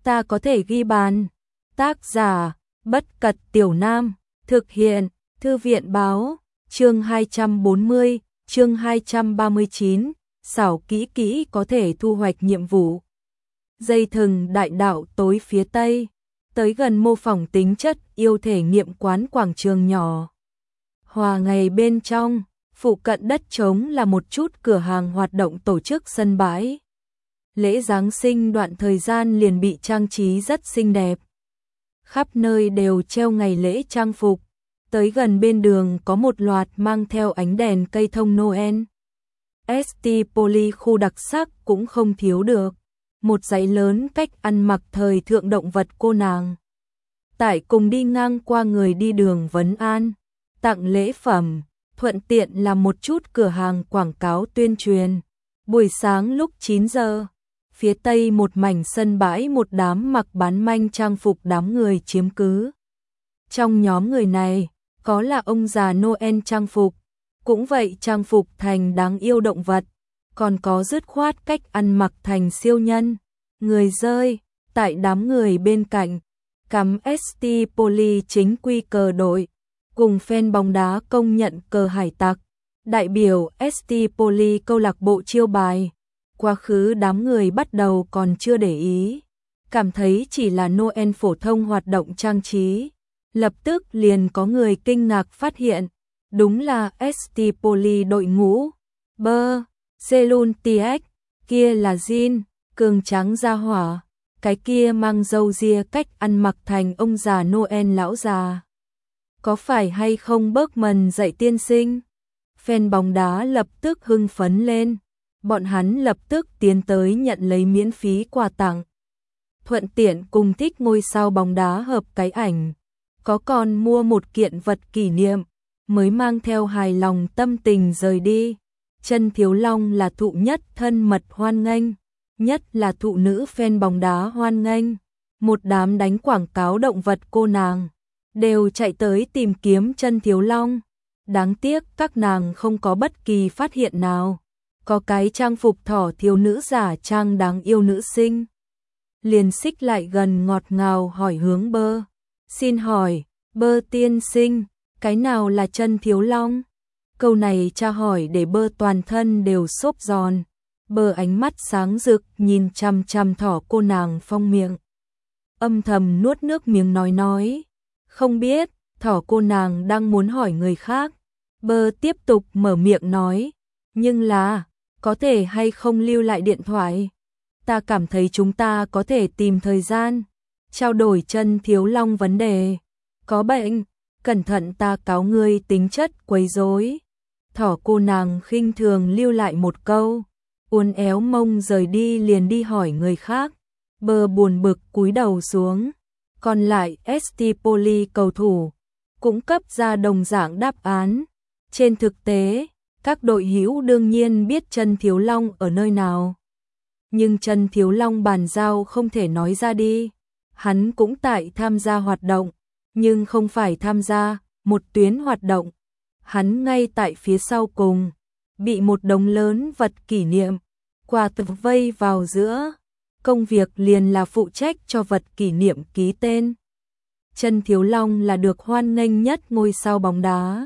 ta có thể ghi bàn. Tác giả, Bất Cật Tiểu Nam, thực hiện, Thư viện báo, chương 240, chương 239, xảo kỹ kỹ có thể thu hoạch nhiệm vụ. Dây thừng đại đạo tối phía tây, tới gần mô phỏng tính chất yêu thể nghiệm quán quảng trường nhỏ. Hòa ngày bên trong, phụ cận đất trống là một chút cửa hàng hoạt động tổ chức sân bãi. Lễ Giáng sinh đoạn thời gian liền bị trang trí rất xinh đẹp. Khắp nơi đều treo ngày lễ trang phục, tới gần bên đường có một loạt mang theo ánh đèn cây thông Noel. ST Poly khu đặc sắc cũng không thiếu được, một dãy lớn cách ăn mặc thời thượng động vật cô nàng. Tại cùng đi ngang qua người đi đường vấn an, tặng lễ phẩm, thuận tiện làm một chút cửa hàng quảng cáo tuyên truyền. Buổi sáng lúc 9 giờ, phía tây một mảnh sân bãi một đám mặc bán manh trang phục đám người chiếm cứ. Trong nhóm người này, có là ông già Noel trang phục, cũng vậy trang phục thành đáng yêu động vật, còn có dứt khoát cách ăn mặc thành siêu nhân, người rơi, tại đám người bên cạnh, cắm ST Poly chính quy cờ đội, cùng fan bóng đá công nhận cờ hải tặc, đại biểu ST Poly câu lạc bộ chiêu bài. Quá khứ đám người bắt đầu còn chưa để ý, cảm thấy chỉ là Noel phổ thông hoạt động trang trí. Lập tức liền có người kinh ngạc phát hiện, đúng là ST Poly đội ngũ. Bơ, Selun TX, kia là Jin, cường tráng ra hỏa, cái kia mang râu ria cách ăn mặc thành ông già Noel lão già. Có phải hay không Bergman dạy tiên sinh? Fan bóng đá lập tức hưng phấn lên, bọn hắn lập tức tiến tới nhận lấy miễn phí quà tặng. Thuận tiện cùng thích ngôi sao bóng đá hợp cái ảnh, có còn mua một kiện vật kỷ niệm, mới mang theo hài lòng tâm tình rời đi. Chân Thiếu Long là thụ nhất thân mật hoan nghênh, nhất là thụ nữ fan bóng đá hoan nghênh. Một đám đánh quảng cáo động vật cô nàng đều chạy tới tìm kiếm Chân Thiếu Long. Đáng tiếc các nàng không có bất kỳ phát hiện nào. Có cái trang phục thỏ thiếu nữ giả trang đáng yêu nữ sinh, liền xích lại gần ngọt ngào hỏi hướng Bơ. Xin hỏi, Bơ tiên sinh, cái nào là Chân Thiếu Long? Câu này tra hỏi để Bơ toàn thân đều xốp giòn. Bơ ánh mắt sáng rực nhìn chằm chằm thỏ cô nàng phong miệng. Âm thầm nuốt nước miếng nói. Không biết, thỏ cô nàng đang muốn hỏi người khác. Bơ tiếp tục mở miệng nói. Nhưng là, có thể hay không lưu lại điện thoại? Ta cảm thấy chúng ta có thể tìm thời gian trao đổi Chân Thiếu Long vấn đề. Có bệnh, cẩn thận ta cáo ngươi tính chất quấy rối. Thỏ cô nàng khinh thường lưu lại một câu, uốn éo mông rời đi liền đi hỏi người khác. Bơ buồn bực cúi đầu xuống. Còn lại ST Poly cầu thủ cũng cấp ra đồng dạng đáp án. Trên thực tế, các đội hữu đương nhiên biết Chân Thiếu Long ở nơi nào. Nhưng Chân Thiếu Long bàn giao không thể nói ra đi. Hắn cũng tại tham gia hoạt động, nhưng không phải tham gia một tuyến hoạt động. Hắn ngay tại phía sau cùng, bị một đống lớn vật kỷ niệm, quà tặng vây vào giữa. Công việc liền là phụ trách cho vật kỷ niệm ký tên. Chân Thiếu Long là được hoan nghênh nhất ngôi sao bóng đá.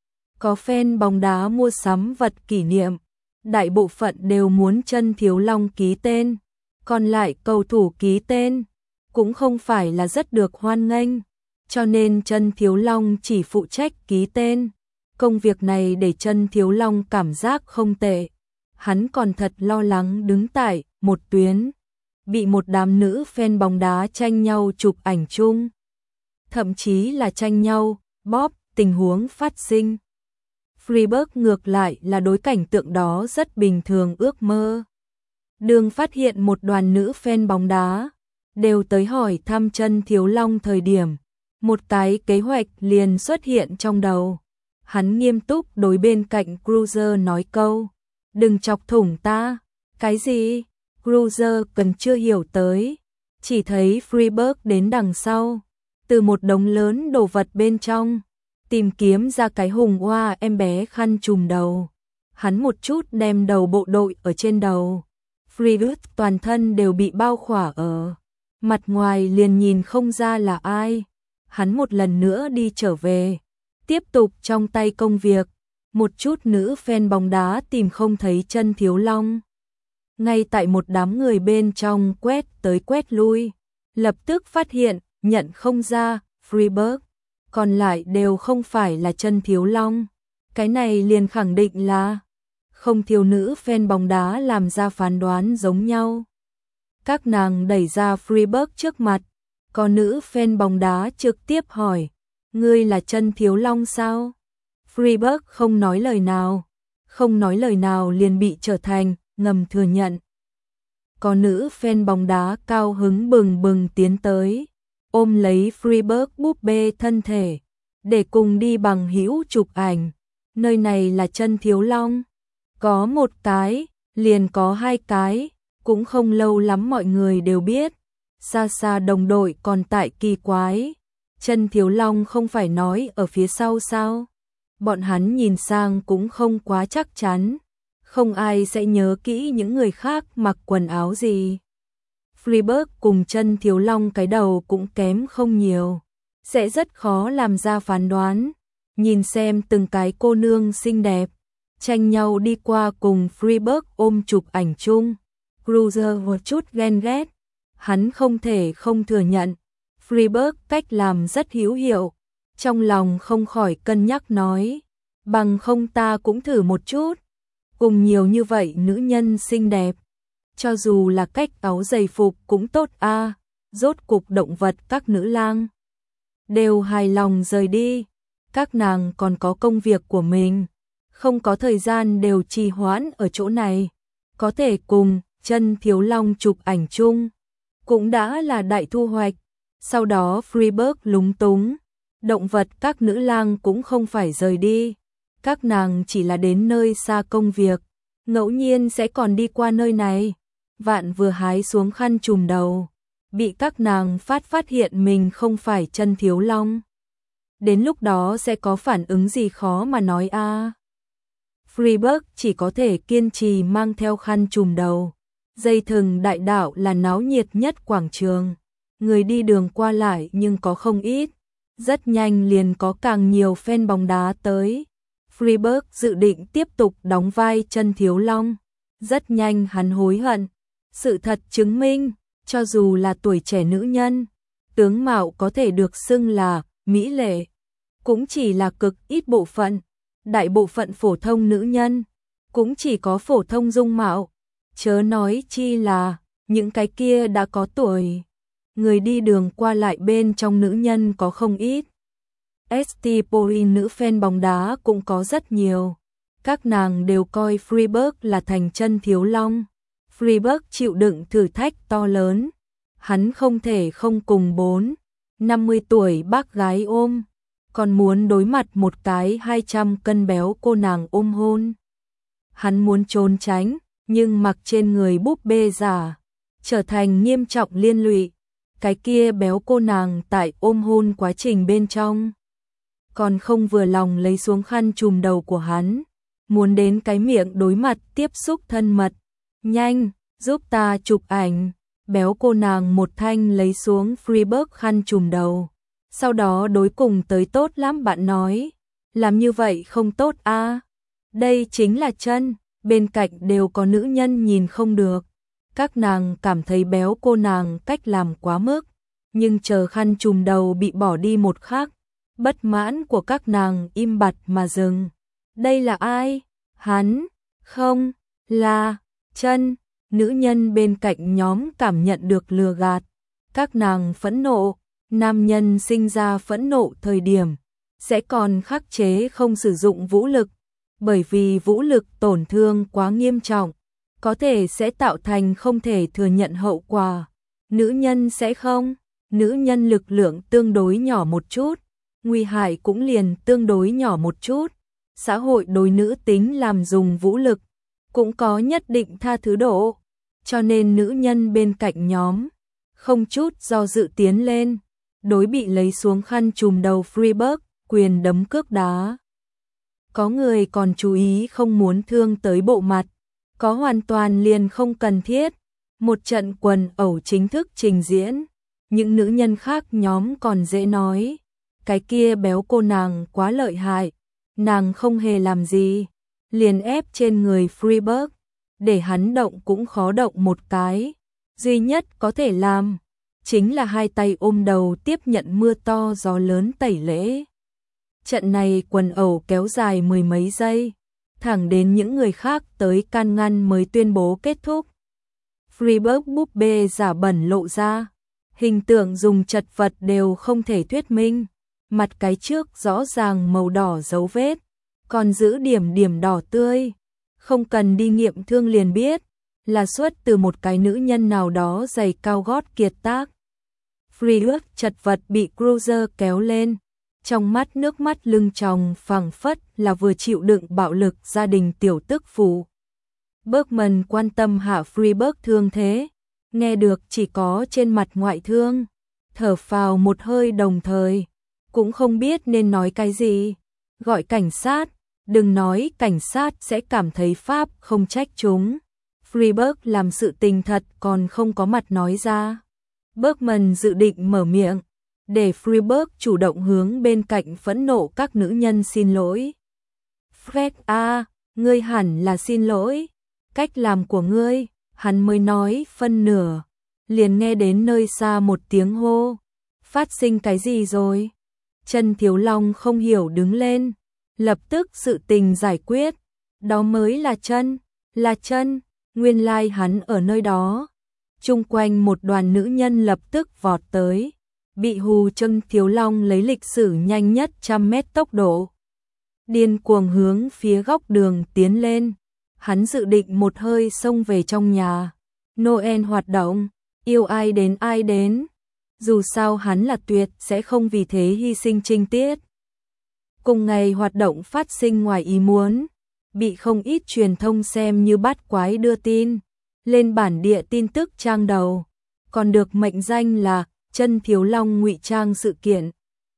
Có fan bóng đá mua sắm vật kỷ niệm, đại bộ phận đều muốn Chân Thiếu Long ký tên. Còn lại cầu thủ ký tên cũng không phải là rất được hoan nghênh, cho nên Chân Thiếu Long chỉ phụ trách ký tên. Công việc này để Chân Thiếu Long cảm giác không tệ. Hắn còn thật lo lắng đứng tại một tuyến, bị một đám nữ fan bóng đá tranh nhau chụp ảnh chung. Thậm chí là tranh nhau, bóp, tình huống phát sinh. Freeberg ngược lại là đối cảnh tượng đó rất bình thường ước mơ. Đường phát hiện một đoàn nữ fan bóng đá đều tới hỏi thăm Chân Thiếu Long thời điểm, một cái kế hoạch liền xuất hiện trong đầu. Hắn nghiêm túc đối bên cạnh Cruiser nói câu, đừng chọc thủng ta. Cái gì? Cruiser cần chưa hiểu tới, chỉ thấy Freeberg đến đằng sau, từ một đống lớn đồ vật bên trong tìm kiếm ra cái hùng oa em bé khăn trùm đầu. Hắn một chút đem đầu bộ đội ở trên đầu. Freeberg toàn thân đều bị bao khỏa ở mặt ngoài liền nhìn không ra là ai. Hắn một lần nữa đi trở về, tiếp tục trong tay công việc. Một chút nữ fan bóng đá tìm không thấy chân Thiếu Long. Ngay tại một đám người bên trong quét tới quét lui, lập tức phát hiện, nhận không ra, Freeburg, còn lại đều không phải là chân Thiếu Long. Cái này liền khẳng định là không thiếu nữ fan bóng đá làm ra phán đoán giống nhau. Các nàng đẩy ra Freeburg trước mặt, có nữ fan bóng đá trực tiếp hỏi, ngươi là chân Thiếu Long sao? Freeburg không nói lời nào liền bị trở thành ngầm thừa nhận. Có nữ fan bóng đá cao hứng bừng bừng tiến tới, ôm lấy Freeburg búp bê thân thể, để cùng đi bằng hữu chụp ảnh. Nơi này là chân Thiếu Long, có một cái, liền có hai cái, cũng không lâu lắm mọi người đều biết. Xa xa đồng đội còn tại kỳ quái, chân Thiếu Long không phải nói ở phía sau sao? Bọn hắn nhìn sang cũng không quá chắc chắn, không ai sẽ nhớ kỹ những người khác mặc quần áo gì. Freeburg cùng chân Thiếu Long cái đầu cũng kém không nhiều, sẽ rất khó làm ra phán đoán. Nhìn xem từng cái cô nương xinh đẹp, tranh nhau đi qua cùng Freeburg ôm chụp ảnh chung. Cruiser một chút ghen ghét, hắn không thể không thừa nhận. Freeburg cách làm rất hữu hiệu, trong lòng không khỏi cân nhắc nói, bằng không ta cũng thử một chút. Cùng nhiều như vậy nữ nhân xinh đẹp, cho dù là cách áo giày phục cũng tốt a. Rốt cục động vật các nữ lang đều hài lòng rời đi. Các nàng còn có công việc của mình, không có thời gian đều trì hoãn ở chỗ này. Có thể cùng chân Thiếu Long chụp ảnh chung, cũng đã là đại thu hoạch. Sau đó Freeburg lúng túng, động vật các nữ lang cũng không phải rời đi. Các nàng chỉ là đến nơi xa công việc, ngẫu nhiên sẽ còn đi qua nơi này. Vạn vừa hái xuống khăn trùm đầu, bị các nàng phát hiện mình không phải chân Thiếu Long. Đến lúc đó sẽ có phản ứng gì khó mà nói a. Freeburg chỉ có thể kiên trì mang theo khăn trùm đầu. Dây thừng đại đạo là náo nhiệt nhất quảng trường, người đi đường qua lại nhưng có không ít. Rất nhanh liền có càng nhiều fan bóng đá tới. Freeburg dự định tiếp tục đóng vai chân Thiếu Long. Rất nhanh hắn hối hận. Sự thật chứng minh, cho dù là tuổi trẻ nữ nhân, tướng mạo có thể được xưng là mỹ lệ, cũng chỉ là cực ít bộ phận. Đại bộ phận phổ thông nữ nhân cũng chỉ có phổ thông dung mạo, chớ nói chi là những cái kia đã có tuổi. Người đi đường qua lại bên trong nữ nhân có không ít. ST Pori nữ fan bóng đá cũng có rất nhiều. Các nàng đều coi Freeburg là thành chân Thiếu Long. Freeburg chịu đựng thử thách to lớn. Hắn không thể không cùng 50 tuổi bác gái ôm, còn muốn đối mặt một cái 200 cân béo cô nàng ôm hôn. Hắn muốn trốn tránh, nhưng mặc trên người búp bê giả, trở thành nghiêm trọng liên lụy. Cái kia béo cô nàng tại ôm hôn quá trình bên trong, còn không vừa lòng lấy xuống khăn trùm đầu của hắn, muốn đến cái miệng đối mặt tiếp xúc thân mật. Nhanh, giúp ta chụp ảnh. Béo cô nàng một thanh lấy xuống Freeburg khăn trùm đầu. Sau đó đối cùng tới tốt lắm bạn nói. Làm như vậy không tốt a. Đây chính là chân, bên cạnh đều có nữ nhân nhìn không được. Các nàng cảm thấy béo cô nàng cách làm quá mức. Nhưng chờ khăn trùm đầu bị bỏ đi một khắc, bất mãn của các nàng im bặt mà dừng. Đây là ai? Hắn? Không, là chân. Nữ nhân bên cạnh nhóm cảm nhận được lừa gạt. Các nàng phẫn nộ. Nam nhân sinh ra phẫn nộ thời điểm sẽ còn khắc chế không sử dụng vũ lực, bởi vì vũ lực tổn thương quá nghiêm trọng, có thể sẽ tạo thành không thể thừa nhận hậu quả. Nữ nhân sẽ không, nữ nhân lực lượng tương đối nhỏ một chút, nguy hại cũng liền tương đối nhỏ một chút. Xã hội đối nữ tính làm dùng vũ lực cũng có nhất định tha thứ độ, cho nên nữ nhân bên cạnh nhóm không chút do dự tiến lên, đối bị lấy xuống khăn trùm đầu Freeburg, quyền đấm cước đá. Có người còn chú ý không muốn thương tới bộ mặt, có hoàn toàn liền không cần thiết. Một trận quần ẩu chính thức trình diễn. Những nữ nhân khác nhóm còn dễ nói. Cái kia béo cô nàng quá lợi hại. Nàng không hề làm gì. Liền ép trên người Freeburg. Để hắn động cũng khó động một cái. Duy nhất có thể làm. Chính là hai tay ôm đầu tiếp nhận mưa to gió lớn tẩy lễ. Trận này quần ẩu kéo dài mười mấy giây. Thẳng đến những người khác tới can ngăn mới tuyên bố kết thúc. Freeburg búp bê giả bẩn lộ ra. Hình tượng dùng chật vật đều không thể thuyết minh. Mặt cái trước rõ ràng màu đỏ dấu vết. Còn giữ điểm điểm đỏ tươi. Không cần đi nghiệm thương liền biết. Là xuất từ một cái nữ nhân nào đó giày cao gót kiệt tác. Freeburg chật vật bị Cruiser kéo lên. Trong mắt nước mắt lưng tròng phảng phất là vừa chịu đựng bạo lực gia đình tiểu tức phụ. Bergman quan tâm hạ Freeburg thương thế. Nghe được chỉ có trên mặt ngoại thương. Thở phào một hơi đồng thời. Cũng không biết nên nói cái gì. Gọi cảnh sát. Đừng nói cảnh sát sẽ cảm thấy Pháp không trách chúng. Freeburg làm sự tình thật còn không có mặt nói ra. Bergman dự định mở miệng. Để Freeburg chủ động hướng bên cạnh phẫn nộ các nữ nhân xin lỗi. Fred à, ngươi hẳn là xin lỗi. Cách làm của ngươi, hắn mới nói phân nửa. Liền nghe đến nơi xa một tiếng hô. Phát sinh cái gì rồi? Trần Thiếu Long không hiểu đứng lên. Lập tức sự tình giải quyết. Đó mới là chân, nguyên lai hắn ở nơi đó. Chung quanh một đoàn nữ nhân lập tức vọt tới. Bị hù Trần Thiếu Long lấy lịch sử nhanh nhất 100 mét tốc độ. Điên cuồng hướng phía góc đường tiến lên. Hắn dự định một hơi xông về trong nhà. Noel hoạt động, yêu ai đến. Dù sao hắn là tuyệt sẽ không vì thế hy sinh trinh tiết. Cùng ngày hoạt động phát sinh ngoài ý muốn. Bị không ít truyền thông xem như bát quái đưa tin. Lên bản địa tin tức trang đầu. Còn được mệnh danh là Trân Thiếu Long ngụy trang sự kiện.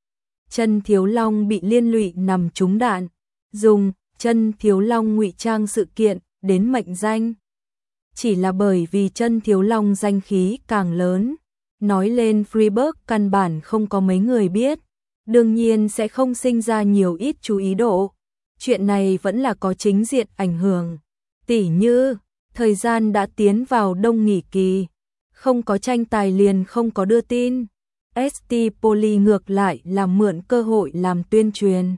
Trân Thiếu Long bị liên lụy nằm trúng đạn. Dùng Trân Thiếu Long ngụy trang sự kiện đến mệnh danh. Chỉ là bởi vì Trân Thiếu Long danh khí càng lớn. Nói lên Freeburg căn bản không có mấy người biết. Đương nhiên sẽ không sinh ra nhiều ít chú ý độ. Chuyện này vẫn là có chính diện ảnh hưởng. Tỉ như, thời gian đã tiến vào đông nghỉ kỳ. Không có tranh tài liền không có đưa tin. ST Poly ngược lại là mượn cơ hội làm tuyên truyền.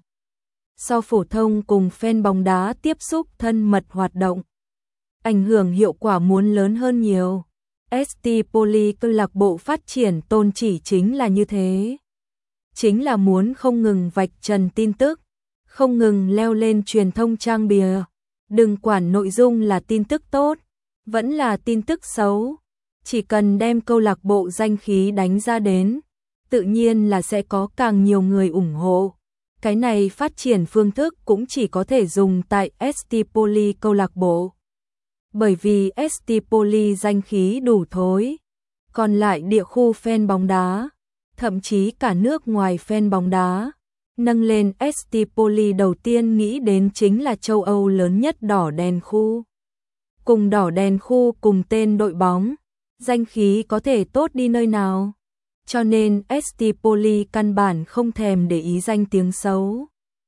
Sau phổ thông cùng fan bóng đá tiếp xúc thân mật hoạt động. Ảnh hưởng hiệu quả muốn lớn hơn nhiều. ST Poly câu lạc bộ phát triển tôn chỉ chính là như thế. Chính là muốn không ngừng vạch trần tin tức. Không ngừng leo lên truyền thông trang bìa. Đừng quản nội dung là tin tức tốt. Vẫn là tin tức xấu. Chỉ cần đem câu lạc bộ danh khí đánh ra đến. Tự nhiên là sẽ có càng nhiều người ủng hộ. Cái này phát triển phương thức cũng chỉ có thể dùng tại ST Poly câu lạc bộ. Bởi vì ST Poly danh khí đủ thối. Còn lại địa khu fan bóng đá, thậm chí cả nước ngoài fan bóng đá, nâng lên ST Poly đầu tiên nghĩ đến chính là châu Âu lớn nhất đỏ đèn khu. Cùng đỏ đèn khu cùng tên đội bóng, danh khí có thể tốt đi nơi nào. Cho nên ST Poly căn bản không thèm để ý danh tiếng xấu.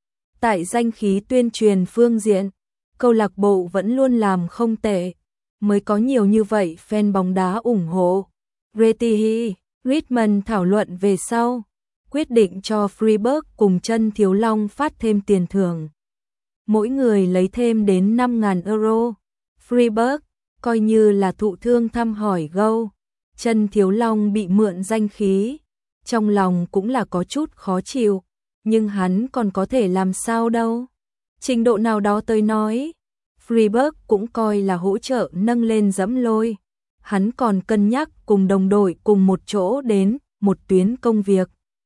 Tại danh khí tuyên truyền phương diện, câu lạc bộ vẫn luôn làm không tệ, mới có nhiều như vậy fan bóng đá ủng hộ. Retihi, Richmond thảo luận về sau, quyết định cho Freeburg cùng Trân Thiếu Long phát thêm tiền thưởng. Mỗi người lấy thêm đến 5.000 euro. Freeburg, coi như là thụ thương thăm hỏi gâu. Trân Thiếu Long bị mượn danh khí, trong lòng cũng là có chút khó chịu, nhưng hắn còn có thể làm sao đâu. Trình độ nào đó tới nói, Freeburg cũng coi là hỗ trợ nâng lên dẫm lôi. Hắn còn cân nhắc cùng đồng đội cùng một chỗ đến một tuyến công việc.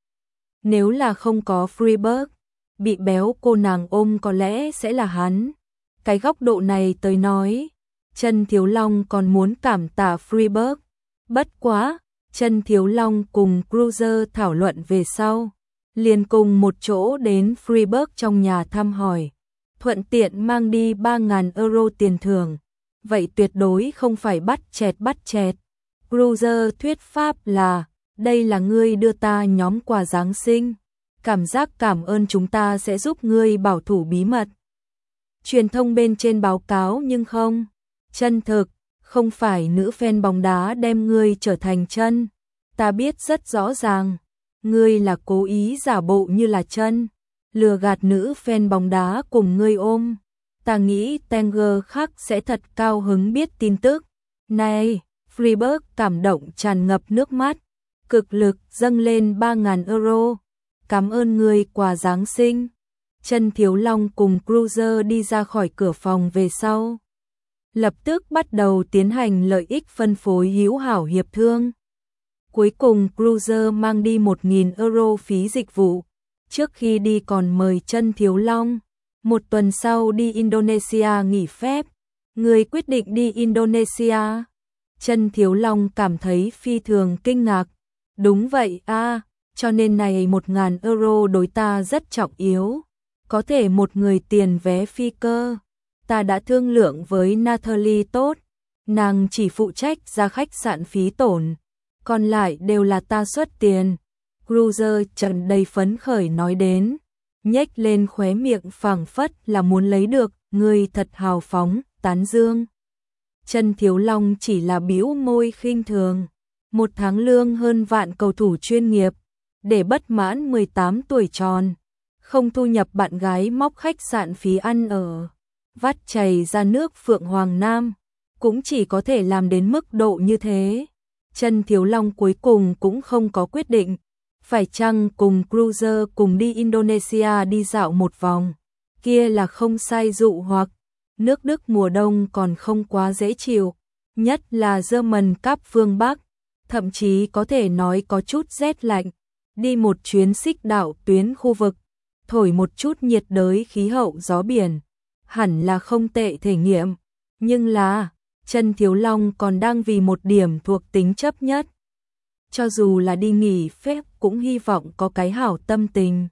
Nếu là không có Freeburg, bị béo cô nàng ôm có lẽ sẽ là hắn. Cái góc độ này tới nói, Trân Thiếu Long còn muốn cảm tạ Freeburg. Bất quá, Trân Thiếu Long cùng Cruiser thảo luận về sau, liền cùng một chỗ đến Freeburg trong nhà thăm hỏi, thuận tiện mang đi 3.000 euro tiền thưởng. vậy tuyệt đối không phải bắt chẹt. Cruiser thuyết pháp là, đây là ngươi đưa ta nhóm quà Giáng sinh, cảm giác cảm ơn chúng ta sẽ giúp ngươi bảo thủ bí mật. Truyền thông bên trên báo cáo nhưng không chân thực, không phải nữ fan bóng đá đem ngươi trở thành chân. Ta biết rất rõ ràng, ngươi là cố ý giả bộ như là chân, lừa gạt nữ fan bóng đá cùng ngươi ôm. Ta nghĩ Tanger khác sẽ thật cao hứng biết tin tức. Này, Freiburg cảm động tràn ngập nước mắt, cực lực dâng lên 3.000 euro. Cảm ơn ngươi quà Giáng sinh. Chân Thiếu Long cùng Cruiser đi ra khỏi cửa phòng về sau. Lập tức bắt đầu tiến hành lợi ích phân phối hữu hảo hiệp thương. Cuối cùng Cruiser mang đi 1.000 euro phí dịch vụ. Trước khi đi còn mời Chân Thiếu Long. Một tuần sau đi Indonesia nghỉ phép. Người quyết định đi Indonesia. Chân Thiếu Long cảm thấy phi thường kinh ngạc. Đúng vậy a, cho nên này 1.000 euro đối ta rất trọng yếu. Có thể một người tiền vé phi cơ. Ta đã thương lượng với Natalie tốt. Nàng chỉ phụ trách ra khách sạn phí tổn. Còn lại đều là ta xuất tiền. Cruiser tràn đầy phấn khởi nói đến. Nhếch lên khóe miệng phảng phất là muốn lấy được. Người thật hào phóng, tán dương. Chân Thiếu Long chỉ là bĩu môi khinh thường. Một tháng lương hơn vạn cầu thủ chuyên nghiệp. Để bất mãn 18 tuổi tròn. Không thu nhập bạn gái móc khách sạn phí ăn ở. Vắt chảy ra nước Phượng Hoàng Nam. Cũng chỉ có thể làm đến mức độ như thế. Chân Thiếu Long cuối cùng cũng không có quyết định. Phải chăng cùng Cruiser cùng đi Indonesia đi dạo một vòng. Kia là không sai dụ hoặc. Nước Đức mùa đông còn không quá dễ chịu. Nhất là German Cup phương Bắc. Thậm chí có thể nói có chút rét lạnh. Đi một chuyến xích đạo tuyến khu vực. Thổi một chút nhiệt đới khí hậu gió biển. Hẳn là không tệ thể nghiệm. Nhưng là, Chân Thiếu Long còn đang vì một điểm thuộc tính chấp nhất. Cho dù là đi nghỉ phép cũng hy vọng có cái hảo tâm tình.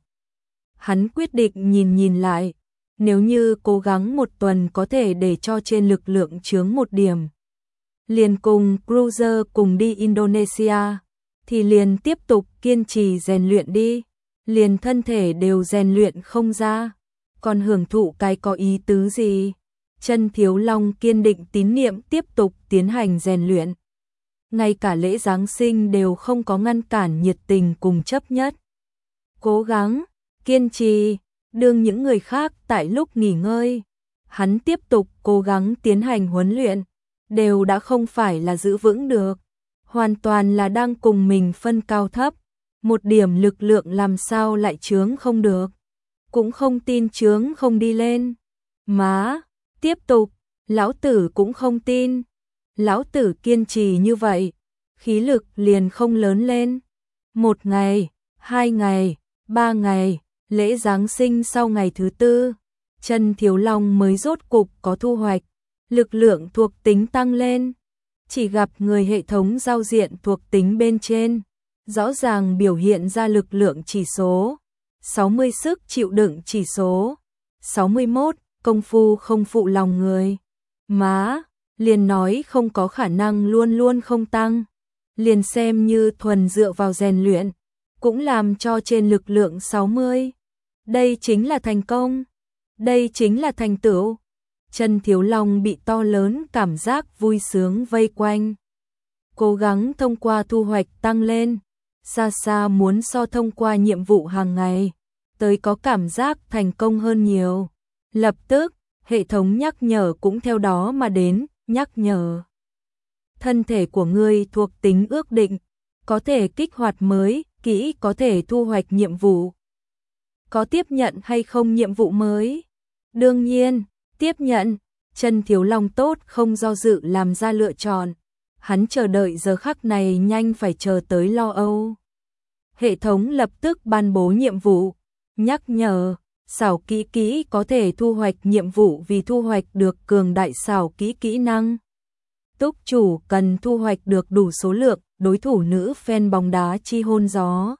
Hắn quyết định nhìn lại. Nếu như cố gắng một tuần có thể để cho trên lực lượng chướng một điểm. Liền cùng Cruiser cùng đi Indonesia. Thì liền tiếp tục kiên trì rèn luyện đi. Liền thân thể đều rèn luyện không ra. Còn hưởng thụ cái có ý tứ gì? Chân Thiếu Long kiên định tín niệm tiếp tục tiến hành rèn luyện. Ngay cả lễ Giáng sinh đều không có ngăn cản nhiệt tình cùng chấp nhất. Cố gắng, kiên trì, đương những người khác tại lúc nghỉ ngơi. Hắn tiếp tục cố gắng tiến hành huấn luyện. Đều đã không phải là giữ vững được. Hoàn toàn là đang cùng mình phân cao thấp. Một điểm lực lượng làm sao lại chướng không được. Cũng không tin chướng không đi lên. Má, tiếp tục, lão tử cũng không tin. Lão tử kiên trì như vậy, khí lực liền không lớn lên. 1 ngày, 2 ngày, 3 ngày, lễ Giáng sinh sau ngày thứ 4, Chân Thiếu Long mới rốt cục có thu hoạch. Lực lượng thuộc tính tăng lên. Chỉ gặp người hệ thống giao diện thuộc tính bên trên. Rõ ràng biểu hiện ra lực lượng chỉ số. 60 sức chịu đựng chỉ số. 61, công phu không phụ lòng người. Má, liền nói không có khả năng luôn luôn không tăng. Liền xem như thuần dựa vào rèn luyện. Cũng làm cho trên lực lượng 60. Đây chính là thành công. Đây chính là thành tựu. Chân Thiếu Long bị to lớn cảm giác vui sướng vây quanh. Cố gắng thông qua thu hoạch tăng lên. Xa xa muốn so thông qua nhiệm vụ hàng ngày. Tới có cảm giác thành công hơn nhiều. Lập tức, hệ thống nhắc nhở cũng theo đó mà đến, nhắc nhở. Thân thể của ngươi thuộc tính ước định. Có thể kích hoạt mới, kỹ có thể thu hoạch nhiệm vụ. Có tiếp nhận hay không nhiệm vụ mới? Đương nhiên, tiếp nhận. Chân Thiếu Long tốt không do dự làm ra lựa chọn. Hắn chờ đợi giờ khắc này nhanh phải chờ tới lo âu. Hệ thống lập tức ban bố nhiệm vụ. Nhắc nhở, xảo kỹ kỹ có thể thu hoạch nhiệm vụ vì thu hoạch được cường đại xảo kỹ kỹ năng. Túc chủ cần thu hoạch được đủ số lượng đối thủ nữ fan bóng đá chi hôn gió.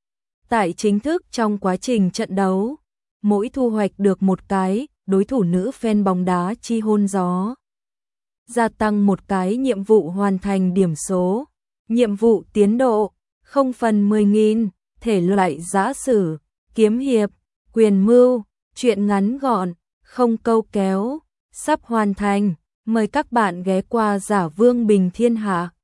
Tại chính thức trong quá trình trận đấu, mỗi thu hoạch được một cái đối thủ nữ fan bóng đá chi hôn gió. gia tăng một cái nhiệm vụ hoàn thành điểm số. Nhiệm vụ tiến độ 0 phần 10.000, thể loại giã sử, kiếm hiệp, quyền mưu, truyện ngắn gọn, không câu kéo, sắp hoàn thành. Mời các bạn ghé qua Giả Vương Bình Thiên Hạ.